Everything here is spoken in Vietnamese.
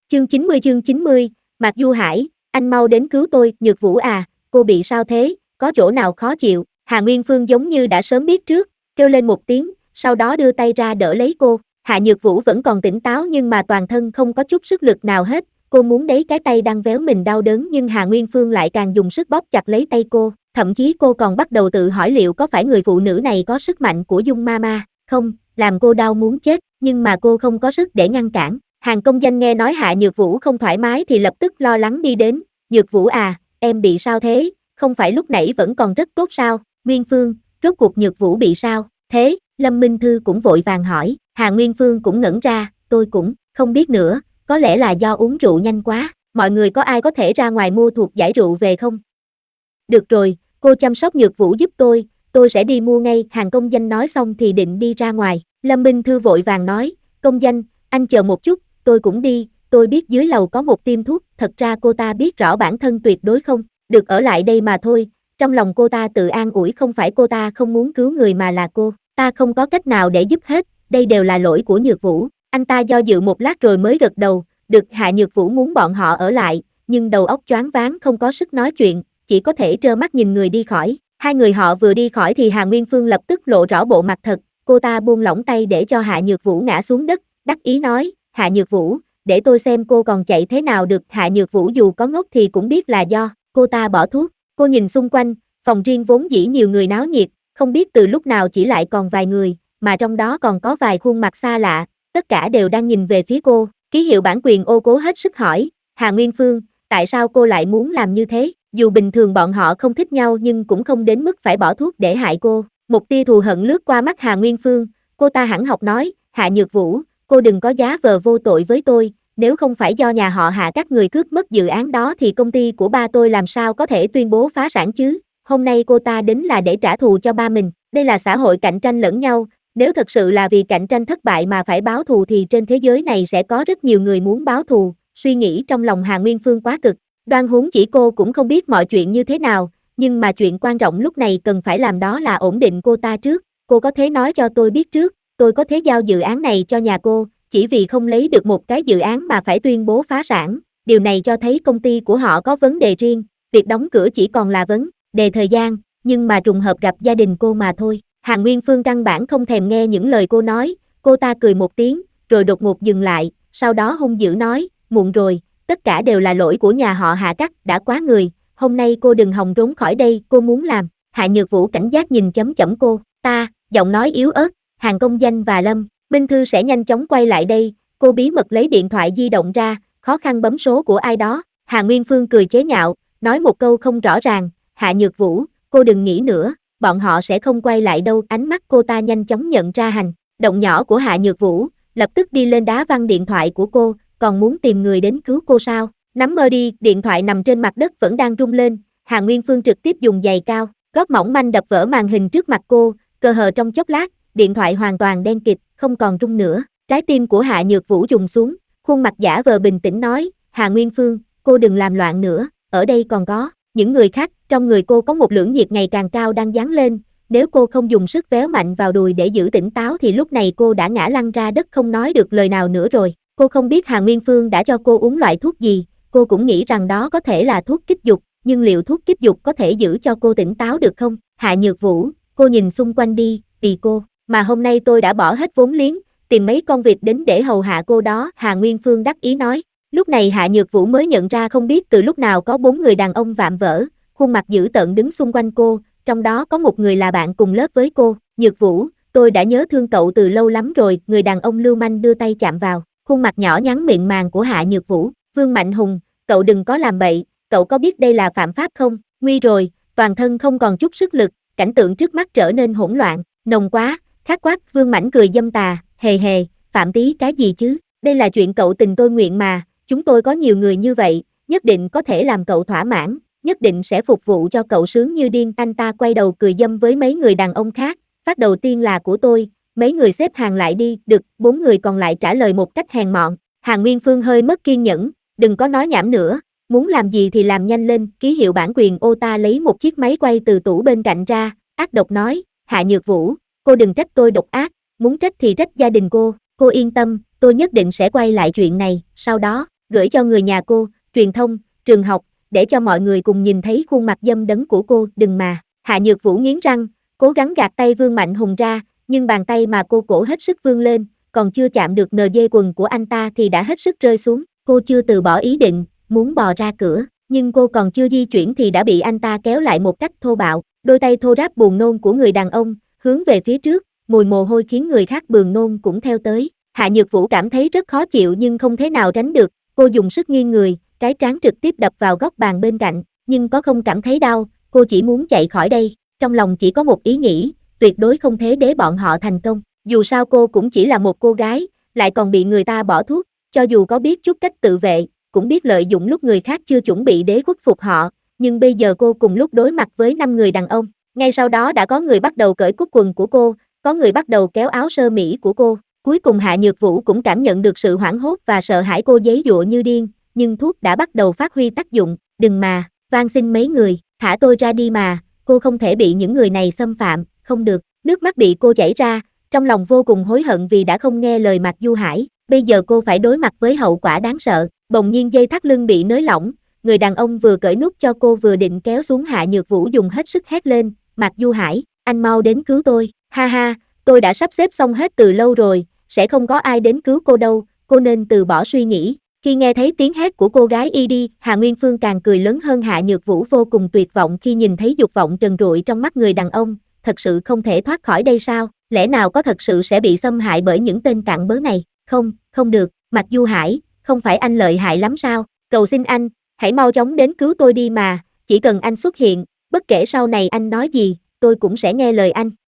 Chương 90, Mạc Du Hải, anh mau đến cứu tôi. Nhược Vũ à, cô bị sao thế, có chỗ nào khó chịu? Hà Nguyên Phương giống như đã sớm biết trước, kêu lên một tiếng, sau đó đưa tay ra đỡ lấy cô. Hạ Nhược Vũ vẫn còn tỉnh táo nhưng mà toàn thân không có chút sức lực nào hết, cô muốn đẩy cái tay đang véo mình đau đớn nhưng Hà Nguyên Phương lại càng dùng sức bóp chặt lấy tay cô, thậm chí cô còn bắt đầu tự hỏi liệu có phải người phụ nữ này có sức mạnh của Dung Mama không, làm cô đau muốn chết, nhưng mà cô không có sức để ngăn cản. Hàng công danh nghe nói Hạ Nhược Vũ không thoải mái thì lập tức lo lắng đi đến. Nhược Vũ à, em bị sao thế, không phải lúc nãy vẫn còn rất tốt sao? Nguyên Phương, rốt cuộc Nhược Vũ bị sao thế? Lâm Minh Thư cũng vội vàng hỏi. Hà Nguyên Phương cũng ngẩn ra, tôi cũng không biết nữa, có lẽ là do uống rượu nhanh quá. Mọi người có ai có thể ra ngoài mua thuốc giải rượu về không? Được rồi, cô chăm sóc Nhược Vũ giúp tôi sẽ đi mua ngay. Hàng công danh nói xong thì định đi ra ngoài. Lâm Minh Thư vội vàng nói, công danh, anh chờ một chút, tôi cũng đi, tôi biết dưới lầu có một tiệm thuốc, thật ra cô ta biết rõ bản thân tuyệt đối không được ở lại đây mà thôi. Trong lòng cô ta tự an ủi không phải cô ta không muốn cứu người mà là cô ta không có cách nào để giúp hết, đây đều là lỗi của Nhược Vũ. Anh ta do dự một lát rồi mới gật đầu, được. Hạ Nhược Vũ muốn bọn họ ở lại, nhưng đầu óc choáng váng không có sức nói chuyện, chỉ có thể trơ mắt nhìn người đi khỏi. Hai người họ vừa đi khỏi thì Hà Nguyên Phương lập tức lộ rõ bộ mặt thật, cô ta buông lỏng tay để cho Hạ Nhược Vũ ngã xuống đất, đắc ý nói, Hạ Nhược Vũ, để tôi xem cô còn chạy thế nào được. Hạ Nhược Vũ dù có ngốc thì cũng biết là do cô ta bỏ thuốc. Cô nhìn xung quanh, phòng riêng vốn dĩ nhiều người náo nhiệt, không biết từ lúc nào chỉ lại còn vài người, mà trong đó còn có vài khuôn mặt xa lạ, tất cả đều đang nhìn về phía cô. Ký hiệu bản quyền ô cố hết sức hỏi, Hà Nguyên Phương, tại sao cô lại muốn làm như thế? Dù bình thường bọn họ không thích nhau nhưng cũng không đến mức phải bỏ thuốc để hại cô. Một tia thù hận lướt qua mắt Hà Nguyên Phương, cô ta hẳn học nói, Hạ Nhược Vũ, cô đừng có giá vờ vô tội với tôi, nếu không phải do nhà họ Hạ các người cướp mất dự án đó thì công ty của ba tôi làm sao có thể tuyên bố phá sản chứ? Hôm nay cô ta đến là để trả thù cho ba mình, đây là xã hội cạnh tranh lẫn nhau, nếu thật sự là vì cạnh tranh thất bại mà phải báo thù thì trên thế giới này sẽ có rất nhiều người muốn báo thù. Suy nghĩ trong lòng Hà Nguyên Phương quá cực, đoan huống chỉ cô cũng không biết mọi chuyện như thế nào, nhưng mà chuyện quan trọng lúc này cần phải làm đó là ổn định cô ta trước. Cô có thể nói cho tôi biết trước, tôi có thể giao dự án này cho nhà cô, chỉ vì không lấy được một cái dự án mà phải tuyên bố phá sản. Điều này cho thấy công ty của họ có vấn đề riêng, việc đóng cửa chỉ còn là vấn đề thời gian, nhưng mà trùng hợp gặp gia đình cô mà thôi. Hà Nguyên Phương căn bản không thèm nghe những lời cô nói, cô ta cười một tiếng, rồi đột ngột dừng lại, sau đó hung dữ nói, muộn rồi, tất cả đều là lỗi của nhà họ Hạ Cắt, đã quá người, hôm nay cô đừng hòng trốn khỏi đây, cô muốn làm. Hạ Nhược Vũ cảnh giác nhìn chấm chấm cô, ta, giọng nói yếu ớt, Hàng công danh và Lâm Minh Thư sẽ nhanh chóng quay lại đây, cô bí mật lấy điện thoại di động ra, khó khăn bấm số của ai đó. Hà Nguyên Phương cười chế nhạo, nói một câu không rõ ràng, Hạ Nhược Vũ, cô đừng nghĩ nữa, bọn họ sẽ không quay lại đâu. Ánh mắt cô ta nhanh chóng nhận ra hành động nhỏ của Hạ Nhược Vũ, lập tức đi lên đá văng điện thoại của cô, còn muốn tìm người đến cứu cô sao? Nắm mơ đi, điện thoại nằm trên mặt đất vẫn đang rung lên, Hà Nguyên Phương trực tiếp dùng giày cao, gót mỏng manh đập vỡ màn hình trước mặt cô, cơ hờ trong chốc lát, điện thoại hoàn toàn đen kịt, không còn rung nữa. Trái tim của Hạ Nhược Vũ trùng xuống, khuôn mặt giả vờ bình tĩnh nói, Hà Nguyên Phương, cô đừng làm loạn nữa, ở đây còn có những người khác. Trong người cô có một lưỡng nhiệt ngày càng cao đang dán lên, nếu cô không dùng sức véo mạnh vào đùi để giữ tỉnh táo thì lúc này cô đã ngã lăn ra đất không nói được lời nào nữa rồi. Cô không biết Hà Nguyên Phương đã cho cô uống loại thuốc gì, cô cũng nghĩ rằng đó có thể là thuốc kích dục, nhưng liệu thuốc kích dục có thể giữ cho cô tỉnh táo được không? Hạ Nhược Vũ, cô nhìn xung quanh đi, vì cô mà hôm nay tôi đã bỏ hết vốn liếng, tìm mấy con vịt đến để hầu hạ cô đó, Hà Nguyên Phương đắc ý nói. Lúc này Hạ Nhược Vũ mới nhận ra không biết từ lúc nào có 4 người đàn ông vạm vỡ, khuôn mặt dữ tợn đứng xung quanh cô, trong đó có một người là bạn cùng lớp với cô. Nhược Vũ, tôi đã nhớ thương cậu từ lâu lắm rồi. Người đàn ông lưu manh đưa tay chạm vào khuôn mặt nhỏ nhắn mịn màng của Hạ Nhược Vũ. Vương Mạnh Hùng, cậu đừng có làm bậy, cậu có biết đây là phạm pháp không? Nguy rồi, toàn thân không còn chút sức lực, cảnh tượng trước mắt trở nên hỗn loạn, nồng quá, khát quát. Vương Mãnh cười dâm tà, hề hề, phạm tí cái gì chứ? Đây là chuyện cậu tình tôi nguyện mà, chúng tôi có nhiều người như vậy, nhất định có thể làm cậu thỏa mãn, nhất định sẽ phục vụ cho cậu sướng như điên. Anh ta quay đầu cười dâm với mấy người đàn ông khác, phát đầu tiên là của tôi, mấy người xếp hàng lại đi. Được. 4 người còn lại trả lời một cách hèn mọn. Hà Nguyên Phương hơi mất kiên nhẫn, đừng có nói nhảm nữa, muốn làm gì thì làm nhanh lên. Ký hiệu bản quyền ô ta lấy một chiếc máy quay từ tủ bên cạnh ra, ác độc nói, Hạ Nhược Vũ, cô đừng trách tôi độc ác, muốn trách thì trách gia đình cô yên tâm, tôi nhất định sẽ quay lại chuyện này. Sau đó, gửi cho người nhà cô, truyền thông, trường học, để cho mọi người cùng nhìn thấy khuôn mặt dâm đấn của cô, đừng mà. Hạ Nhược Vũ nghiến răng, cố gắng gạt tay Vương Mạnh Hùng ra, nhưng bàn tay mà cô cổ hết sức vươn lên, còn chưa chạm được NG quần của anh ta thì đã hết sức rơi xuống. Cô chưa từ bỏ ý định, muốn bò ra cửa, nhưng cô còn chưa di chuyển thì đã bị anh ta kéo lại một cách thô bạo. Đôi tay thô ráp buồn nôn của người đàn ông, hướng về phía trước, mùi mồ hôi khiến người khác buồn nôn cũng theo tới. Hạ Nhược Vũ cảm thấy rất khó chịu nhưng không thể nào tránh được, cô dùng sức nghiêng người, cái trán trực tiếp đập vào góc bàn bên cạnh, nhưng có không cảm thấy đau, cô chỉ muốn chạy khỏi đây. Trong lòng chỉ có một ý nghĩ, tuyệt đối không thể để bọn họ thành công. Dù sao cô cũng chỉ là một cô gái, lại còn bị người ta bỏ thuốc, cho dù có biết chút cách tự vệ, cũng biết lợi dụng lúc người khác chưa chuẩn bị để khuất phục họ, nhưng bây giờ cô cùng lúc đối mặt với 5 người đàn ông. Ngay sau đó đã có người bắt đầu cởi cúc quần của cô, có người bắt đầu kéo áo sơ mi của cô. Cuối cùng Hạ Nhược Vũ cũng cảm nhận được sự hoảng hốt và sợ hãi, cô giãy giụa như điên, nhưng thuốc đã bắt đầu phát huy tác dụng. Đừng mà, van xin mấy người, thả tôi ra đi mà, cô không thể bị những người này xâm phạm, không được. Nước mắt bị cô chảy ra, trong lòng vô cùng hối hận vì đã không nghe lời Mạc Du Hải, bây giờ cô phải đối mặt với hậu quả đáng sợ. Bỗng nhiên dây thắt lưng bị nới lỏng, người đàn ông vừa cởi nút cho cô vừa định kéo xuống. Hạ Nhược Vũ dùng hết sức hét lên, Mạc Du Hải, anh mau đến cứu tôi, ha ha, tôi đã sắp xếp xong hết từ lâu rồi, sẽ không có ai đến cứu cô đâu, cô nên từ bỏ suy nghĩ. Khi nghe thấy tiếng hét của cô gái y đi, Hà Nguyên Phương càng cười lớn hơn. Hạ Nhược Vũ vô cùng tuyệt vọng khi nhìn thấy dục vọng trần trụi trong mắt người đàn ông, thật sự không thể thoát khỏi đây sao, lẽ nào có thật sự sẽ bị xâm hại bởi những tên cặn bớ này, không, không được, Mạc Du Hải, không phải anh lợi hại lắm sao, cầu xin anh, hãy mau chóng đến cứu tôi đi mà, chỉ cần anh xuất hiện, bất kể sau này anh nói gì, tôi cũng sẽ nghe lời anh.